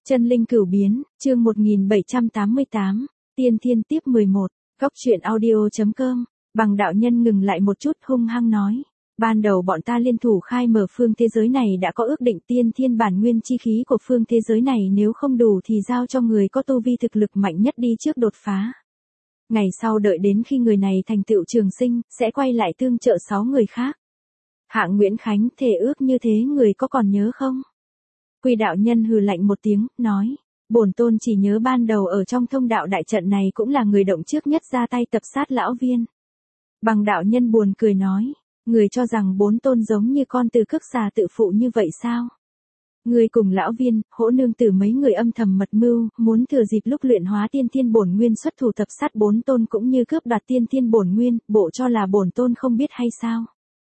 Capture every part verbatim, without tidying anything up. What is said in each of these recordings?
Chân linh cửu biến, chương một nghìn bảy trăm tám mươi tám, tiên thiên tiếp mười một, góc truyện audio.com, Bằng đạo nhân ngừng lại một chút hung hăng nói. Ban đầu bọn ta liên thủ khai mở phương thế giới này đã có ước định tiên thiên bản nguyên chi khí của phương thế giới này nếu không đủ thì giao cho người có tu vi thực lực mạnh nhất đi trước đột phá. Ngày sau đợi đến khi người này thành tựu trường sinh, sẽ quay lại tương trợ sáu người khác. Hạng Nguyễn Khánh thề ước như thế người có còn nhớ không? Quy đạo nhân hừ lạnh một tiếng, nói, bổn tôn chỉ nhớ ban đầu ở trong thông đạo đại trận này cũng là người động trước nhất ra tay tập sát lão viên. Bằng đạo nhân buồn cười nói, người cho rằng bốn tôn giống như con từ cước xà tự phụ như vậy sao? Người cùng lão viên, hỗ nương tử mấy người âm thầm mật mưu, muốn thừa dịp lúc luyện hóa tiên thiên bổn nguyên xuất thủ tập sát bốn tôn cũng như cướp đoạt tiên thiên bổn nguyên, bộ cho là bổn tôn không biết hay sao?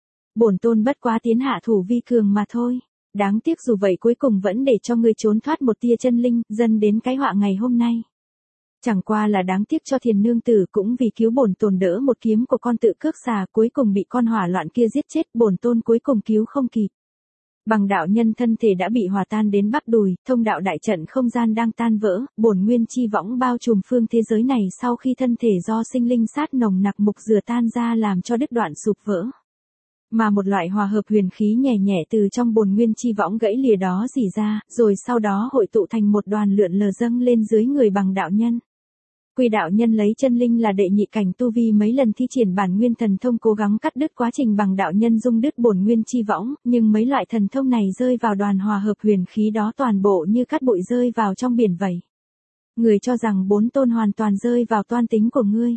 Bổn tôn bất quá tiến hạ thủ vi cường mà thôi. Đáng tiếc dù vậy cuối cùng vẫn để cho ngươi trốn thoát một tia chân linh, dần đến cái họa ngày hôm nay. Chẳng qua là đáng tiếc cho Thiền nương tử cũng vì cứu bổn tôn đỡ một kiếm của con tự cước xà cuối cùng bị con hỏa loạn kia giết chết, bổn tôn cuối cùng cứu không kịp. Bằng đạo nhân thân thể đã bị hòa tan đến bắp đùi, thông đạo đại trận không gian đang tan vỡ, bổn nguyên chi võng bao trùm phương thế giới này sau khi thân thể do sinh linh sát nồng nặc mục dừa tan ra làm cho đứt đoạn sụp vỡ. Mà một loại hòa hợp huyền khí nhẹ nhẹ từ trong bồn nguyên chi võng gãy lìa đó rỉ ra, rồi sau đó hội tụ thành một đoàn lượn lờ dâng lên dưới người bằng đạo nhân. Quy đạo nhân lấy chân linh là đệ nhị cảnh tu vi mấy lần thi triển bản nguyên thần thông cố gắng cắt đứt quá trình bằng đạo nhân dung đứt bổn nguyên chi võng, nhưng mấy loại thần thông này rơi vào đoàn hòa hợp huyền khí đó toàn bộ như cát bụi rơi vào trong biển vậy. Người cho rằng bốn tôn hoàn toàn rơi vào toan tính của ngươi.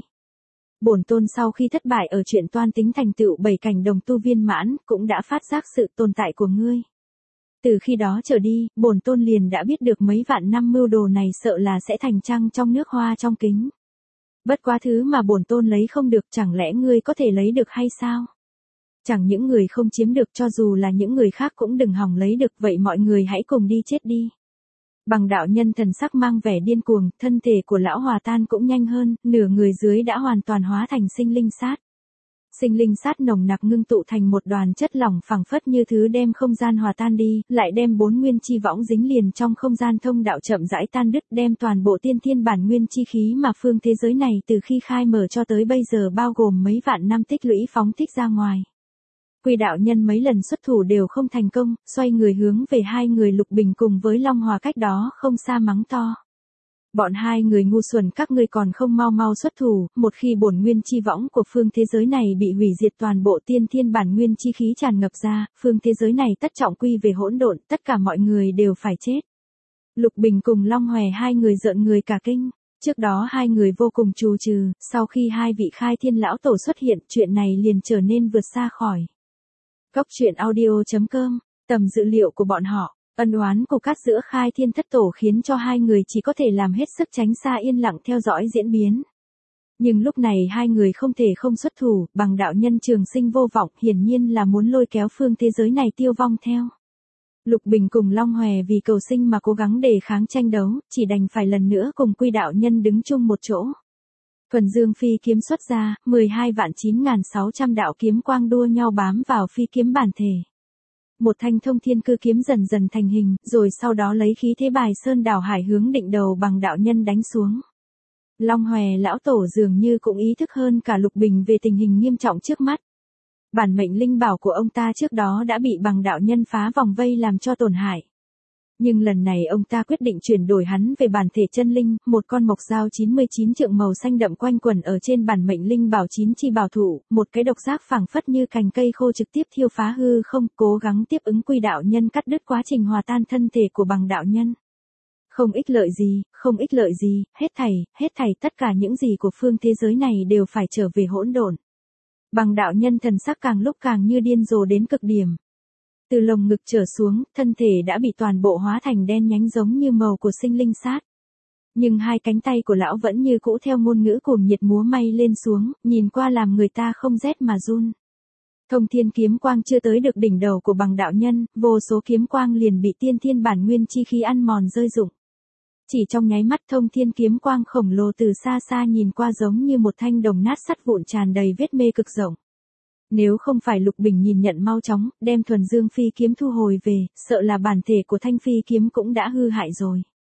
Bổn tôn sau khi thất bại ở chuyện toan tính thành tựu bảy cảnh đồng tu viên mãn, cũng đã phát giác sự tồn tại của ngươi. Từ khi đó trở đi, bổn tôn liền đã biết được mấy vạn năm mưu đồ này sợ là sẽ thành trăng trong nước hoa trong kính. Bất quá thứ mà bổn tôn lấy không được chẳng lẽ ngươi có thể lấy được hay sao? Chẳng những người không chiếm được cho dù là những người khác cũng đừng hòng lấy được, vậy mọi người hãy cùng đi chết đi. Bằng đạo nhân thần sắc mang vẻ điên cuồng, thân thể của lão hòa tan cũng nhanh hơn, nửa người dưới đã hoàn toàn hóa thành sinh linh sát. Sinh linh sát nồng nặc ngưng tụ thành một đoàn chất lỏng phẳng phất như thứ đem không gian hòa tan đi, lại đem bốn nguyên chi võng dính liền trong không gian thông đạo chậm rãi tan đứt, đem toàn bộ tiên thiên bản nguyên chi khí mà phương thế giới này từ khi khai mở cho tới bây giờ bao gồm mấy vạn năm tích lũy phóng thích ra ngoài. Quy đạo nhân mấy lần xuất thủ đều không thành công, xoay người hướng về hai người Lục Bình cùng với Long Hòa cách đó không xa mắng to. Bọn hai người ngu xuẩn các ngươi còn không mau mau xuất thủ, một khi bổn nguyên chi võng của phương thế giới này bị hủy diệt toàn bộ tiên thiên bản nguyên chi khí tràn ngập ra, phương thế giới này tất trọng quy về hỗn độn, tất cả mọi người đều phải chết. Lục Bình cùng Long Hòe hai người rợn người cả kinh. Trước đó hai người vô cùng trù trừ, sau khi hai vị khai thiên lão tổ xuất hiện, chuyện này liền trở nên vượt xa khỏi. Góc truyện audio.com, tầm dữ liệu của bọn họ, ân oán của cát giữa khai thiên thất tổ khiến cho hai người chỉ có thể làm hết sức tránh xa yên lặng theo dõi diễn biến. Nhưng lúc này hai người không thể không xuất thủ, bằng đạo nhân trường sinh vô vọng hiển nhiên là muốn lôi kéo phương thế giới này tiêu vong theo. Lục Bình cùng Long Hòe vì cầu sinh mà cố gắng đề kháng tranh đấu, chỉ đành phải lần nữa cùng Quy đạo nhân đứng chung một chỗ. Thuần Dương phi kiếm xuất ra, mười hai vạn chín nghìn sáu trăm đạo kiếm quang đua nhau bám vào phi kiếm bản thể. Một thanh thông thiên cư kiếm dần dần thành hình, rồi sau đó lấy khí thế bài sơn đảo hải hướng định đầu bằng đạo nhân đánh xuống. Long Hòe lão tổ dường như cũng ý thức hơn cả Lục Bình về tình hình nghiêm trọng trước mắt. Bản mệnh linh bảo của ông ta trước đó đã bị bằng đạo nhân phá vòng vây làm cho tổn hại. Nhưng lần này ông ta quyết định chuyển đổi hắn về bản thể chân linh, một con mộc dao chín mươi chín trượng màu xanh đậm quanh quẩn ở trên bản mệnh linh bảo chín chi bảo thủ, một cái độc giác phảng phất như cành cây khô trực tiếp thiêu phá hư không, cố gắng tiếp ứng Quy đạo nhân cắt đứt quá trình hòa tan thân thể của bằng đạo nhân. Không ích lợi gì, không ích lợi gì, hết thảy, hết thảy tất cả những gì của phương thế giới này đều phải trở về hỗn độn. Bằng đạo nhân thần sắc càng lúc càng như điên rồ đến cực điểm. Từ lồng ngực trở xuống, thân thể đã bị toàn bộ hóa thành đen nhánh giống như màu của sinh linh sát. Nhưng hai cánh tay của lão vẫn như cũ theo ngôn ngữ cuồng nhiệt múa may lên xuống, nhìn qua làm người ta không rét mà run. Thông thiên kiếm quang chưa tới được đỉnh đầu của bằng đạo nhân, vô số kiếm quang liền bị tiên thiên bản nguyên chi khí ăn mòn rơi rụng. Chỉ trong nháy mắt thông thiên kiếm quang khổng lồ từ xa xa nhìn qua giống như một thanh đồng nát sắt vụn tràn đầy vết mê cực rộng. Nếu không phải Lục Bình nhìn nhận mau chóng, đem Thuần Dương phi kiếm thu hồi về, sợ là bản thể của thanh phi kiếm cũng đã hư hại rồi.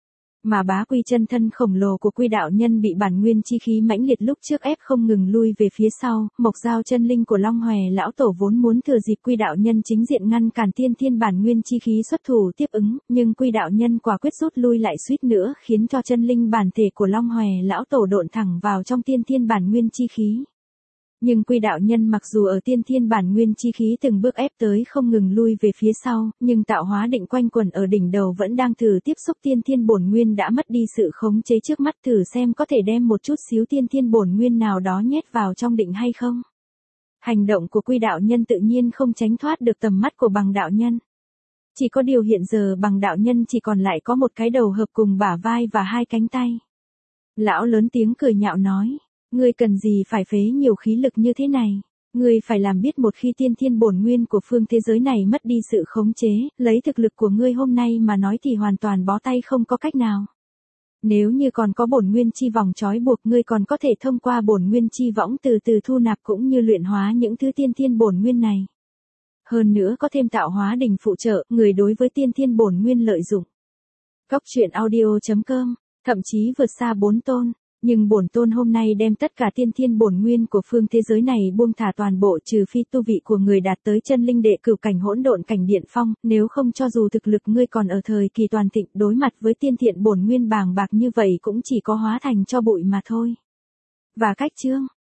Mà bá quy chân thân khổng lồ của quy đạo nhân bị bản nguyên chi khí mãnh liệt lúc trước ép không ngừng lui về phía sau, mộc dao chân linh của Long Hòe lão tổ vốn muốn thừa dịp quy đạo nhân chính diện ngăn cản tiên thiên bản nguyên chi khí xuất thủ tiếp ứng, nhưng quy đạo nhân quả quyết rút lui lại suýt nữa khiến cho chân linh bản thể của Long Hòe lão tổ độn thẳng vào trong tiên thiên bản nguyên chi khí. Nhưng quy đạo nhân mặc dù ở tiên thiên bản nguyên chi khí từng bước ép tới không ngừng lui về phía sau, nhưng tạo hóa định quanh quẩn ở đỉnh đầu vẫn đang thử tiếp xúc tiên thiên bổn nguyên đã mất đi sự khống chế trước mắt, thử xem có thể đem một chút xíu tiên thiên bổn nguyên nào đó nhét vào trong định hay không. Hành động của quy đạo nhân tự nhiên không tránh thoát được tầm mắt của bằng đạo nhân. Chỉ có điều hiện giờ bằng đạo nhân chỉ còn lại có một cái đầu hợp cùng bả vai và hai cánh tay. Lão lớn tiếng cười nhạo nói. Ngươi cần gì phải phế nhiều khí lực như thế này? Ngươi phải làm biết một khi tiên thiên bổn nguyên của phương thế giới này mất đi sự khống chế, lấy thực lực của ngươi hôm nay mà nói thì hoàn toàn bó tay không có cách nào. Nếu như còn có bổn nguyên chi vòng trói buộc, ngươi còn có thể thông qua bổn nguyên chi võng từ từ thu nạp cũng như luyện hóa những thứ tiên thiên bổn nguyên này. Hơn nữa có thêm tạo hóa đỉnh phụ trợ, người đối với tiên thiên bổn nguyên lợi dụng. Góc truyện audio chấm com, thậm chí vượt xa bốn tôn. Nhưng bổn tôn hôm nay đem tất cả tiên thiên bổn nguyên của phương thế giới này buông thả toàn bộ, trừ phi tu vị của người đạt tới chân linh đệ cửu cảnh hỗn độn cảnh điện phong, nếu không cho dù thực lực ngươi còn ở thời kỳ toàn thịnh, đối mặt với tiên thiện bổn nguyên bàng bạc như vậy cũng chỉ có hóa thành cho bụi mà thôi. Và cách chương